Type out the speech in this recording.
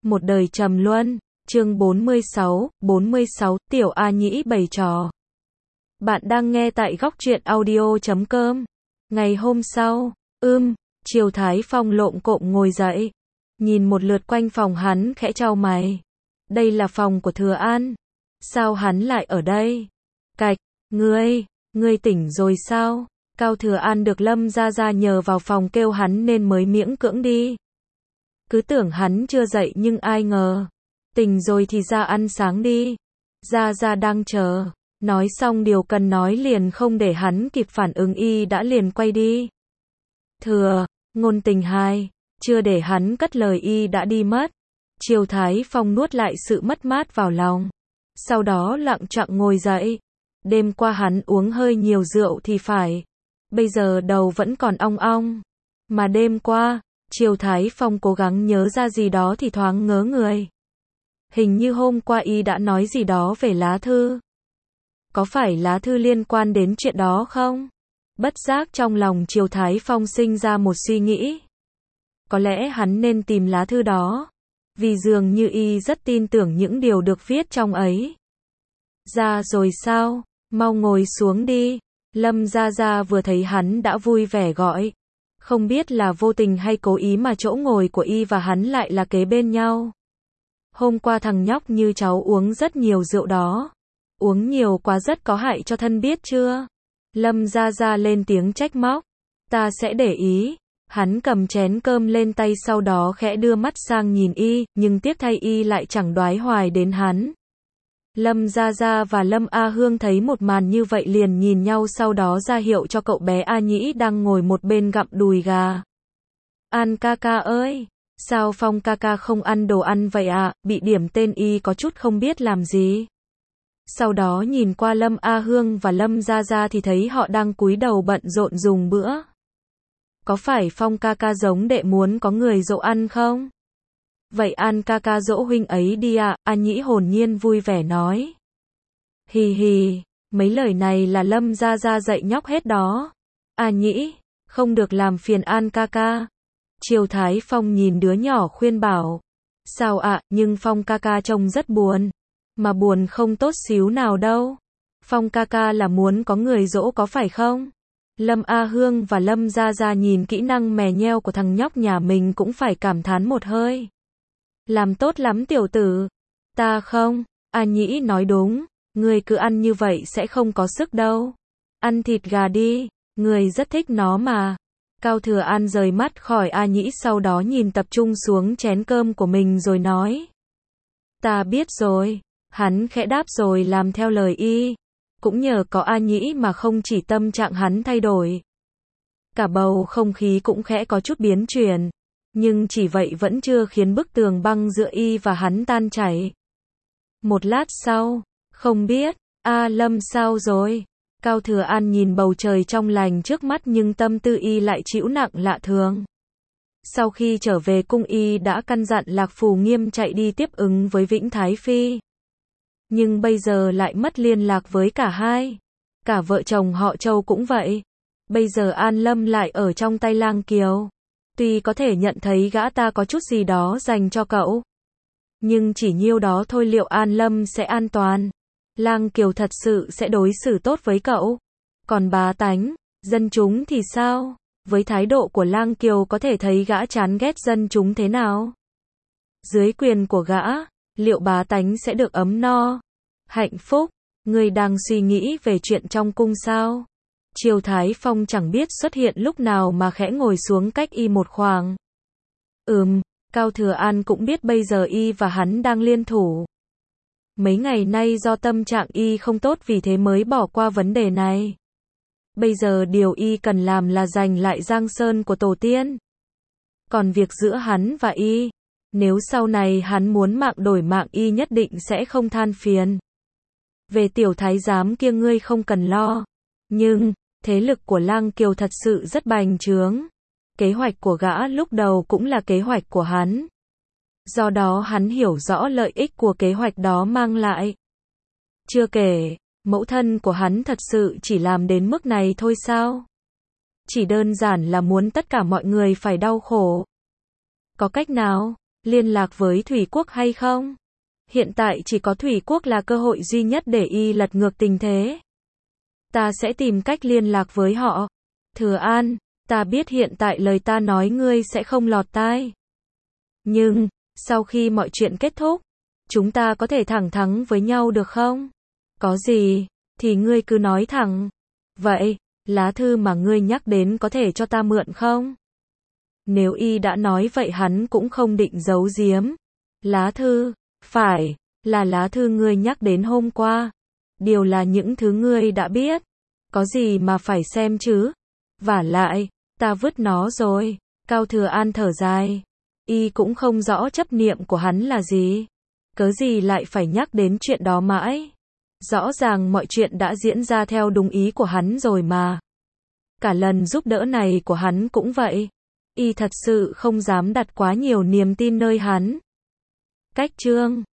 Một đời trầm luân, chương 46, Tiểu A Nhĩ bày trò. Bạn đang nghe tại góc truyện audio.com. Ngày hôm sau, Triều Thái Phong lộm cộm ngồi dậy, nhìn một lượt quanh phòng hắn khẽ chau mày. Đây là phòng của Thừa An. Sao hắn lại ở đây? Cạch, ngươi tỉnh rồi sao? Cao Thừa An được Lâm Gia Gia nhờ vào phòng kêu hắn nên mới miễn cưỡng đi. Cứ tưởng hắn chưa dậy nhưng ai ngờ. Tỉnh rồi thì ra ăn sáng đi. Gia Gia đang chờ. Nói xong điều cần nói liền không để hắn kịp phản ứng y đã liền quay đi. Ngôn Tình hai. Chưa để hắn cất lời y đã đi mất. Triều Thái Phong nuốt lại sự mất mát vào lòng. Sau đó lặng chặng ngồi dậy. Đêm qua hắn uống hơi nhiều rượu thì phải. Bây giờ đầu vẫn còn ong ong. Mà đêm qua, Triều Thái Phong cố gắng nhớ ra gì đó thì thoáng ngớ người. Hình như hôm qua y đã nói gì đó về lá thư. Có phải lá thư liên quan đến chuyện đó không? Bất giác trong lòng Triều Thái Phong sinh ra một suy nghĩ. Có lẽ hắn nên tìm lá thư đó. Vì dường như y rất tin tưởng những điều được viết trong ấy. Ra rồi sao? Mau ngồi xuống đi. Lâm Gia Gia vừa thấy hắn đã vui vẻ gọi. Không biết là vô tình hay cố ý mà chỗ ngồi của y và hắn lại là kế bên nhau. Hôm qua thằng nhóc như cháu uống rất nhiều rượu đó. Uống nhiều quá rất có hại cho thân biết chưa? Lâm Gia Gia lên tiếng trách móc. Ta sẽ để ý. Hắn cầm chén cơm lên tay sau đó khẽ đưa mắt sang nhìn y, nhưng tiếc thay y lại chẳng đoái hoài đến hắn. Lâm Gia Gia và Lâm A Hương thấy một màn như vậy liền nhìn nhau sau đó ra hiệu cho cậu bé A Nhĩ đang ngồi một bên gặm đùi gà. An ca ca ơi! Sao Phong ca ca không ăn đồ ăn vậy ạ? Bị điểm tên y có chút không biết làm gì. Sau đó nhìn qua Lâm A Hương và Lâm Gia Gia thì thấy họ đang cúi đầu bận rộn dùng bữa. Có phải Phong ca ca giống đệ muốn có người dỗ ăn không? Vậy An ca ca dỗ huynh ấy đi ạ, A Nhĩ hồn nhiên vui vẻ nói. Hì hì, mấy lời này là Lâm Gia Gia dạy nhóc hết đó. A Nhĩ, không được làm phiền An ca ca. Triều Thái Phong nhìn đứa nhỏ khuyên bảo. Sao ạ, nhưng Phong ca ca trông rất buồn. Mà buồn không tốt xíu nào đâu. Phong ca ca là muốn có người dỗ có phải không? Lâm A Hương và Lâm Gia Gia nhìn kỹ năng mè nheo của thằng nhóc nhà mình cũng phải cảm thán một hơi. Làm tốt lắm tiểu tử. Ta không, A Nhĩ nói đúng, người cứ ăn như vậy sẽ không có sức đâu. Ăn thịt gà đi, người rất thích nó mà. Cao Thừa An rời mắt khỏi A Nhĩ sau đó nhìn tập trung xuống chén cơm của mình rồi nói. Ta biết rồi. Hắn khẽ đáp rồi làm theo lời y. Cũng nhờ có A Nhĩ mà không chỉ tâm trạng hắn thay đổi. Cả bầu không khí cũng khẽ có chút biến chuyển. Nhưng chỉ vậy vẫn chưa khiến bức tường băng giữa y và hắn tan chảy. Một lát sau, không biết, Lâm sao rồi? Cao Thừa An nhìn bầu trời trong lành trước mắt nhưng tâm tư y lại trĩu nặng lạ thường. Sau khi trở về cung y đã căn dặn Lạc Phù Nghiêm chạy đi tiếp ứng với Vĩnh Thái Phi. Nhưng bây giờ lại mất liên lạc với cả hai. Cả vợ chồng họ Châu cũng vậy. Bây giờ An Lâm lại ở trong tay Lang Kiều. Tuy có thể nhận thấy gã ta có chút gì đó dành cho cậu. Nhưng chỉ nhiêu đó thôi liệu An Lâm sẽ an toàn. Lang Kiều thật sự sẽ đối xử tốt với cậu. Còn bá tánh, dân chúng thì sao? Với thái độ của Lang Kiều có thể thấy gã chán ghét dân chúng thế nào? Dưới quyền của gã, liệu bá tánh sẽ được ấm no? Hạnh phúc? Người đang suy nghĩ về chuyện trong cung sao? Triều Thái Phong chẳng biết xuất hiện lúc nào mà khẽ ngồi xuống cách y một khoảng. Cao Thừa An cũng biết bây giờ y và hắn đang liên thủ. Mấy ngày nay do tâm trạng y không tốt vì thế mới bỏ qua vấn đề này. Bây giờ điều y cần làm là giành lại Giang Sơn của tổ tiên. Còn việc giữa hắn và y, nếu sau này hắn muốn mạng đổi mạng y nhất định sẽ không than phiền. Về tiểu thái giám kia ngươi không cần lo. Nhưng, thế lực của Lang Kiều thật sự rất bành trướng. Kế hoạch của gã lúc đầu cũng là kế hoạch của hắn. Do đó hắn hiểu rõ lợi ích của kế hoạch đó mang lại. Chưa kể, mẫu thân của hắn thật sự chỉ làm đến mức này thôi sao? Chỉ đơn giản là muốn tất cả mọi người phải đau khổ. Có cách nào? liên lạc với Thủy Quốc hay không? Hiện tại chỉ có Thủy Quốc là cơ hội duy nhất để y lật ngược tình thế. Ta sẽ tìm cách liên lạc với họ. Thừa An, ta biết hiện tại lời ta nói ngươi sẽ không lọt tai. Nhưng, sau khi mọi chuyện kết thúc, chúng ta có thể thẳng thắn với nhau được không? Có gì, thì ngươi cứ nói thẳng. Vậy, lá thư mà ngươi nhắc đến có thể cho ta mượn không? Nếu y đã nói vậy hắn cũng không định giấu giếm. Lá thư, phải, là lá thư ngươi nhắc đến hôm qua. Điều là những thứ ngươi đã biết. Có gì mà phải xem chứ? Vả lại, ta vứt nó rồi. Cao Thừa An thở dài. Y cũng không rõ chấp niệm của hắn là gì. Cớ gì lại phải nhắc đến chuyện đó mãi? Rõ ràng mọi chuyện đã diễn ra theo đúng ý của hắn rồi mà. Cả lần giúp đỡ này của hắn cũng vậy. Y thật sự không dám đặt quá nhiều niềm tin nơi hắn. Cách chương